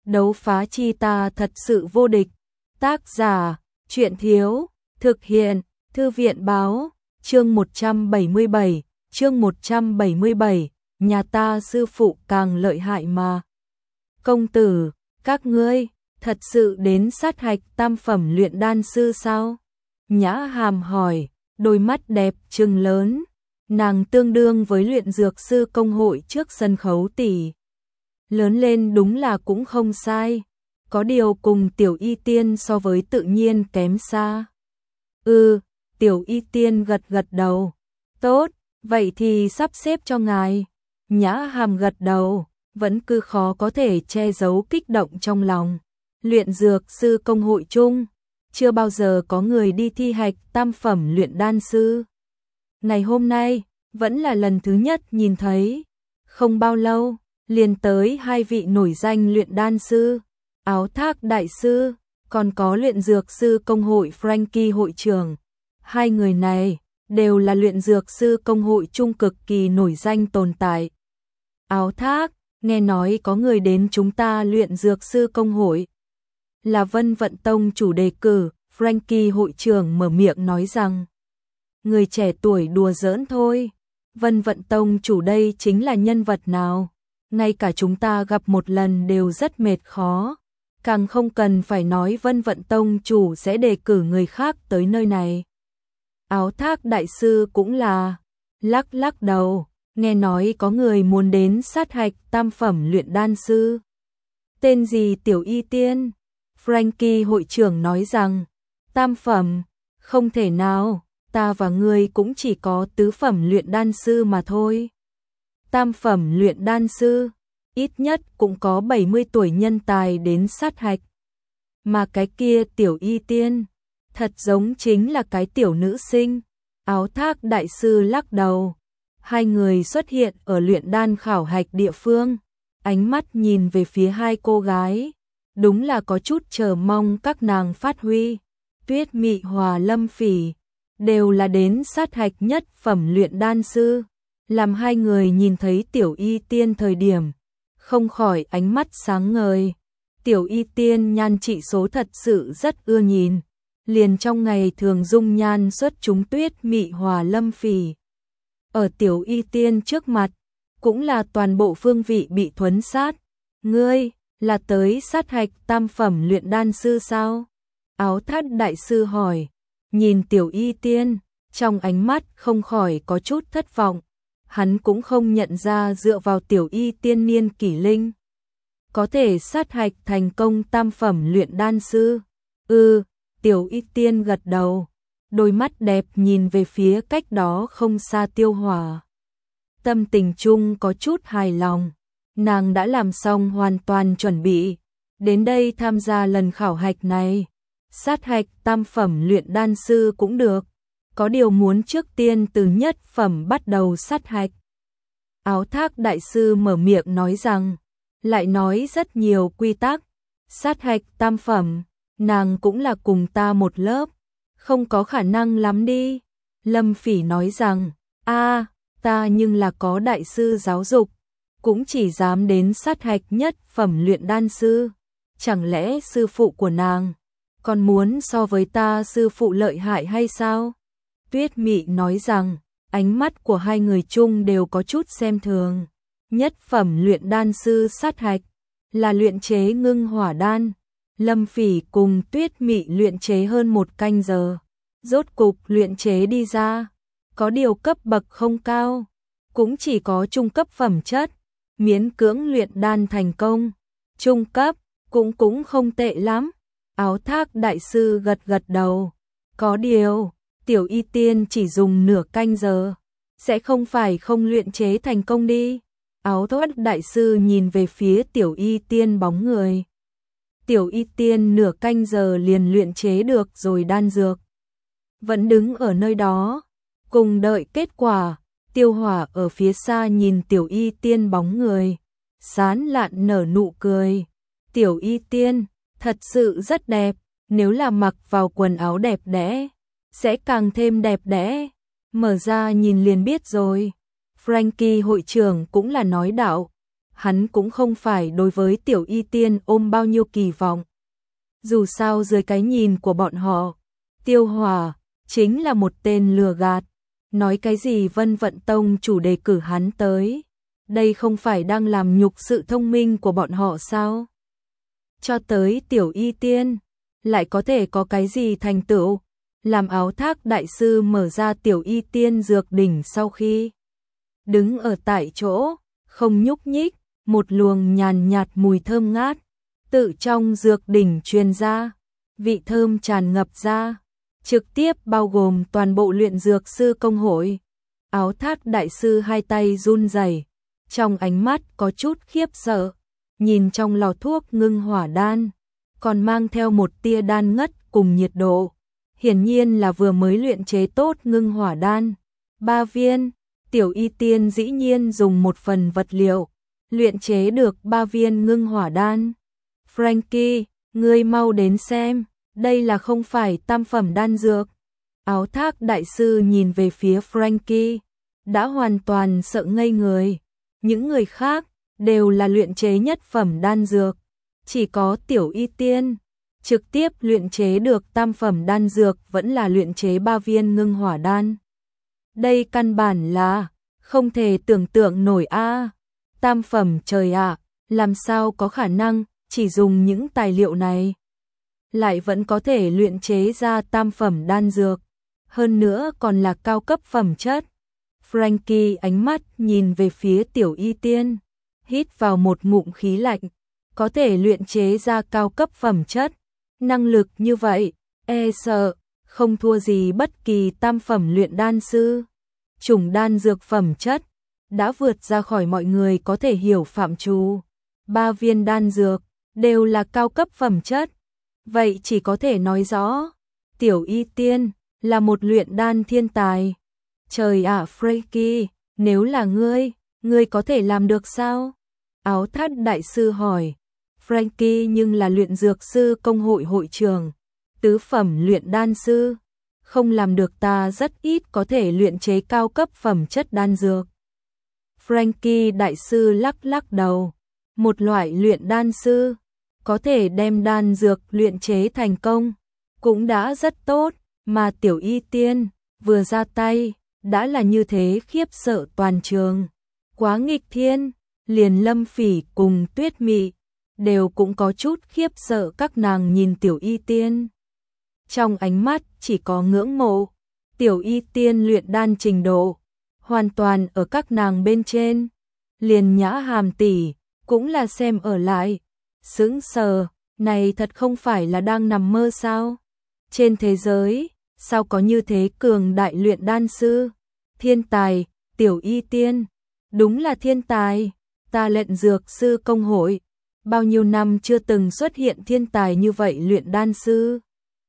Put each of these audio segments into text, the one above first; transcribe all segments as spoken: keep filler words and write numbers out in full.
Đấu phá chi ta thật sự vô địch. Tác giả, Truyện Thiếu, thực hiện, Thư viện Báo, chương một trăm bảy mươi bảy, chương một trăm bảy mươi bảy, nhà ta sư phụ càng lợi hại mà. Công tử, các ngươi, thật sự đến sát hạch tam phẩm luyện đan sư sao? Nhã Hàm hỏi, đôi mắt đẹp trừng lớn, nàng tương đương với luyện dược sư công hội trước sân khấu tỷ. Lớn lên đúng là cũng không sai, có điều cùng Tiểu Y Tiên so với tự nhiên kém xa. Ừ, Tiểu Y Tiên gật gật đầu. Tốt, vậy thì sắp xếp cho ngài. Nhã Hàm gật đầu, vẫn cứ khó có thể che giấu kích động trong lòng. Luyện dược sư công hội chung, chưa bao giờ có người đi thi hạch tam phẩm luyện đan sư. Ngày hôm nay, vẫn là lần thứ nhất nhìn thấy. Không bao lâu, liền tới hai vị nổi danh luyện đan sư, Áo Thác đại sư, còn có luyện dược sư công hội Frankie hội trưởng. Hai người này đều là luyện dược sư công hội chung cực kỳ nổi danh tồn tại. Áo Thác, nghe nói có người đến chúng ta luyện dược sư công hội. Là Vân Vận Tông chủ đề cử, Frankie hội trưởng mở miệng nói rằng. Người trẻ tuổi đùa giỡn thôi, Vân Vận Tông chủ đây chính là nhân vật nào? Ngay cả chúng ta gặp một lần đều rất mệt khó, càng không cần phải nói Vân Vận Tông chủ sẽ đề cử người khác tới nơi này. Áo Thác đại sư cũng là, lắc lắc đầu, nghe nói có người muốn đến sát hạch tam phẩm luyện đan sư. Tên gì Tiểu Y Tiên? Frankie hội trưởng nói rằng, tam phẩm, không thể nào, ta và ngươi cũng chỉ có tứ phẩm luyện đan sư mà thôi. Tam phẩm luyện đan sư, ít nhất cũng có bảy mươi tuổi nhân tài đến sát hạch. Mà cái kia Tiểu Y Tiên, thật giống chính là cái tiểu nữ sinh. Áo Thác đại sư lắc đầu. Hai người xuất hiện ở luyện đan khảo hạch địa phương, ánh mắt nhìn về phía hai cô gái, đúng là có chút chờ mong các nàng phát huy. Tuyết Mị Hòa Lâm Phỉ đều là đến sát hạch nhất phẩm luyện đan sư, làm hai người nhìn thấy Tiểu Y Tiên thời điểm, không khỏi ánh mắt sáng ngời. Tiểu Y Tiên nhan trị số thật sự rất ưa nhìn, liền trong ngày thường dung nhan xuất chúng Tuyết Mị Hòa Lâm Phỉ. Ở Tiểu Y Tiên trước mặt, cũng là toàn bộ phương vị bị thuấn sát. Ngươi, là tới sát hạch tam phẩm luyện đan sư sao? Áo Thác đại sư hỏi, nhìn Tiểu Y Tiên, trong ánh mắt không khỏi có chút thất vọng. Hắn cũng không nhận ra dựa vào Tiểu Y Tiên niên kỷ linh, có thể sát hạch thành công tam phẩm luyện đan sư. Ừ, Tiểu Y Tiên gật đầu, đôi mắt đẹp nhìn về phía cách đó không xa Tiêu Hỏa. Tâm tình chung có chút hài lòng, nàng đã làm xong hoàn toàn chuẩn bị, đến đây tham gia lần khảo hạch này. Sát hạch tam phẩm luyện đan sư cũng được, có điều muốn trước tiên từ nhất phẩm bắt đầu sát hạch. Áo Thác đại sư mở miệng nói rằng, lại nói rất nhiều quy tắc. Sát hạch tam phẩm, nàng cũng là cùng ta một lớp, không có khả năng lắm đi. Lâm Phỉ nói rằng, a, ta nhưng là có đại sư giáo dục, cũng chỉ dám đến sát hạch nhất phẩm luyện đan sư. Chẳng lẽ sư phụ của nàng còn muốn so với ta sư phụ lợi hại hay sao? Tuyết Mị nói rằng, ánh mắt của hai người chung đều có chút xem thường. Nhất phẩm luyện đan sư sát hạch là luyện chế ngưng hỏa đan. Lâm Phỉ cùng Tuyết Mị luyện chế hơn một canh giờ, rốt cục luyện chế đi ra. Có điều cấp bậc không cao, cũng chỉ có trung cấp phẩm chất, miễn cưỡng luyện đan thành công. Trung cấp cũng cũng không tệ lắm. Áo Thác đại sư gật gật đầu. Có điều, Tiểu Y Tiên chỉ dùng nửa canh giờ, sẽ không phải không luyện chế thành công đi. Áo Thác đại sư nhìn về phía Tiểu Y Tiên bóng người. Tiểu Y Tiên nửa canh giờ liền luyện chế được rồi đan dược, vẫn đứng ở nơi đó, cùng đợi kết quả. Tiêu Hỏa ở phía xa nhìn Tiểu Y Tiên bóng người, sán lạn nở nụ cười. Tiểu Y Tiên, thật sự rất đẹp, nếu là mặc vào quần áo đẹp đẽ, sẽ càng thêm đẹp đẽ, mở ra nhìn liền biết rồi. Frankie hội trưởng cũng là nói đạo, hắn cũng không phải đối với Tiểu Y Tiên ôm bao nhiêu kỳ vọng. Dù sao dưới cái nhìn của bọn họ, Tiêu Hòa chính là một tên lừa gạt. Nói cái gì Vân Vận Tông chủ đề cử hắn tới, đây không phải đang làm nhục sự thông minh của bọn họ sao? Cho tới Tiểu Y Tiên, lại có thể có cái gì thành tựu? Làm Áo Thác đại sư mở ra Tiểu Y Tiên dược đỉnh sau khi đứng ở tại chỗ, không nhúc nhích, một luồng nhàn nhạt mùi thơm ngát tự trong dược đỉnh truyền ra, vị thơm tràn ngập ra, trực tiếp bao gồm toàn bộ luyện dược sư công hội. Áo Thác đại sư hai tay run rẩy, trong ánh mắt có chút khiếp sợ, nhìn trong lò thuốc ngưng hỏa đan, còn mang theo một tia đan ngất cùng nhiệt độ. Hiển nhiên là vừa mới luyện chế tốt ngưng hỏa đan. Ba viên, Tiểu Y Tiên dĩ nhiên dùng một phần vật liệu, luyện chế được ba viên ngưng hỏa đan. Frankie, ngươi mau đến xem, đây là không phải tam phẩm đan dược. Áo Thác đại sư nhìn về phía Frankie, đã hoàn toàn sợ ngây người. Những người khác đều là luyện chế nhất phẩm đan dược, chỉ có Tiểu Y Tiên trực tiếp luyện chế được tam phẩm đan dược, vẫn là luyện chế ba viên ngưng hỏa đan. Đây căn bản là không thể tưởng tượng nổi a. Tam phẩm trời ạ, à, làm sao có khả năng chỉ dùng những tài liệu này lại vẫn có thể luyện chế ra tam phẩm đan dược, hơn nữa còn là cao cấp phẩm chất. Frankie ánh mắt nhìn về phía Tiểu Y Tiên, hít vào một ngụm khí lạnh, có thể luyện chế ra cao cấp phẩm chất, năng lực như vậy, e sợ không thua gì bất kỳ tam phẩm luyện đan sư. Chủng đan dược phẩm chất đã vượt ra khỏi mọi người có thể hiểu phạm trù. Ba viên đan dược đều là cao cấp phẩm chất, vậy chỉ có thể nói rõ Tiểu Y Tiên là một luyện đan thiên tài. Trời ạ, à, Frankie, nếu là ngươi, ngươi có thể làm được sao? Áo Thác đại sư hỏi. Frankie nhưng là luyện dược sư công hội hội trưởng, tứ phẩm luyện đan sư, không làm được, ta rất ít có thể luyện chế cao cấp phẩm chất đan dược. Frankie đại sư lắc lắc đầu, một loại luyện đan sư có thể đem đan dược luyện chế thành công cũng đã rất tốt, mà Tiểu Y Tiên vừa ra tay đã là như thế, khiếp sợ toàn trường. Quá nghịch thiên, liền Lâm Phỉ cùng Tuyết Mị đều cũng có chút khiếp sợ, các nàng nhìn Tiểu Y Tiên, trong ánh mắt chỉ có ngưỡng mộ. Tiểu Y Tiên luyện đan trình độ hoàn toàn ở các nàng bên trên, liền Nhã Hàm tỷ cũng là xem ở lại, sững sờ, này thật không phải là đang nằm mơ sao? Trên thế giới, sao có như thế cường đại luyện đan sư? Thiên tài, Tiểu Y Tiên, đúng là thiên tài. Ta luyện dược sư công hội, bao nhiêu năm chưa từng xuất hiện thiên tài như vậy luyện đan sư.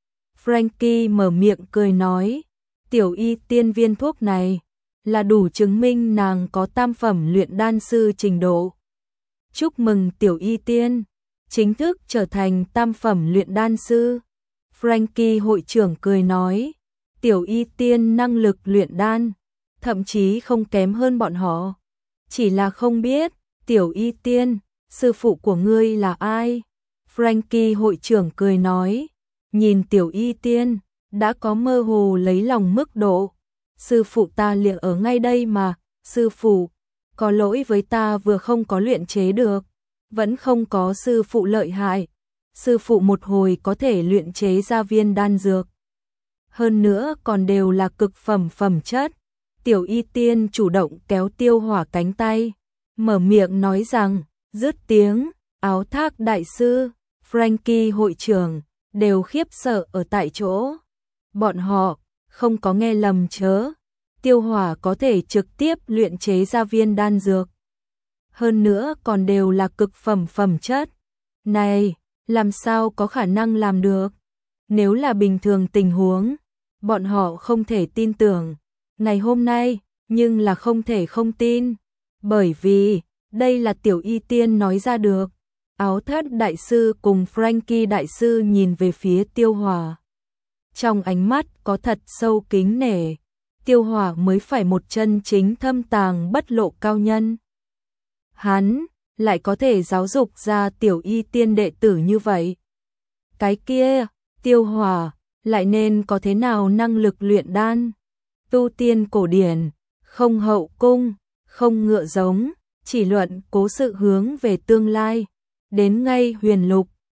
Frankie mở miệng cười nói, Tiểu Y Tiên viên thuốc này là đủ chứng minh nàng có tam phẩm luyện đan sư trình độ. Chúc mừng Tiểu Y Tiên, chính thức trở thành tam phẩm luyện đan sư. Frankie hội trưởng cười nói, Tiểu Y Tiên năng lực luyện đan, thậm chí không kém hơn bọn họ. Chỉ là không biết, Tiểu Y Tiên, sư phụ của ngươi là ai? Frankie hội trưởng cười nói, nhìn Tiểu Y Tiên, đã có mơ hồ lấy lòng mức độ. Sư phụ ta liệu ở ngay đây mà, sư phụ, có lỗi với ta vừa không có luyện chế được, vẫn không có sư phụ lợi hại. Sư phụ một hồi có thể luyện chế ra viên đan dược, hơn nữa còn đều là cực phẩm phẩm chất. Tiểu Y Tiên chủ động kéo Tiêu Hỏa cánh tay, mở miệng nói rằng, dứt tiếng, Áo Thác đại sư, Frankie hội trưởng đều khiếp sợ ở tại chỗ. Bọn họ không có nghe lầm chớ, Tiêu Hỏa có thể trực tiếp luyện chế ra viên đan dược, hơn nữa còn đều là cực phẩm phẩm chất. Này, làm sao có khả năng làm được? Nếu là bình thường tình huống, bọn họ không thể tin tưởng. Ngày hôm nay, nhưng là không thể không tin, bởi vì đây là Tiểu Y Tiên nói ra được. Áo Thác đại sư cùng Frankie đại sư nhìn về phía Tiêu Hỏa, trong ánh mắt có thật sâu kính nể. Tiêu Hỏa mới phải một chân chính thâm tàng bất lộ cao nhân. Hắn lại có thể giáo dục ra tiểu y tiên đệ tử như vậy. Cái kia, Tiêu Hòa, lại nên có thế nào năng lực luyện đan? Tu tiên cổ điển, không hậu cung, không ngựa giống, chỉ luận cố sự hướng về tương lai. Đến ngay huyền lục,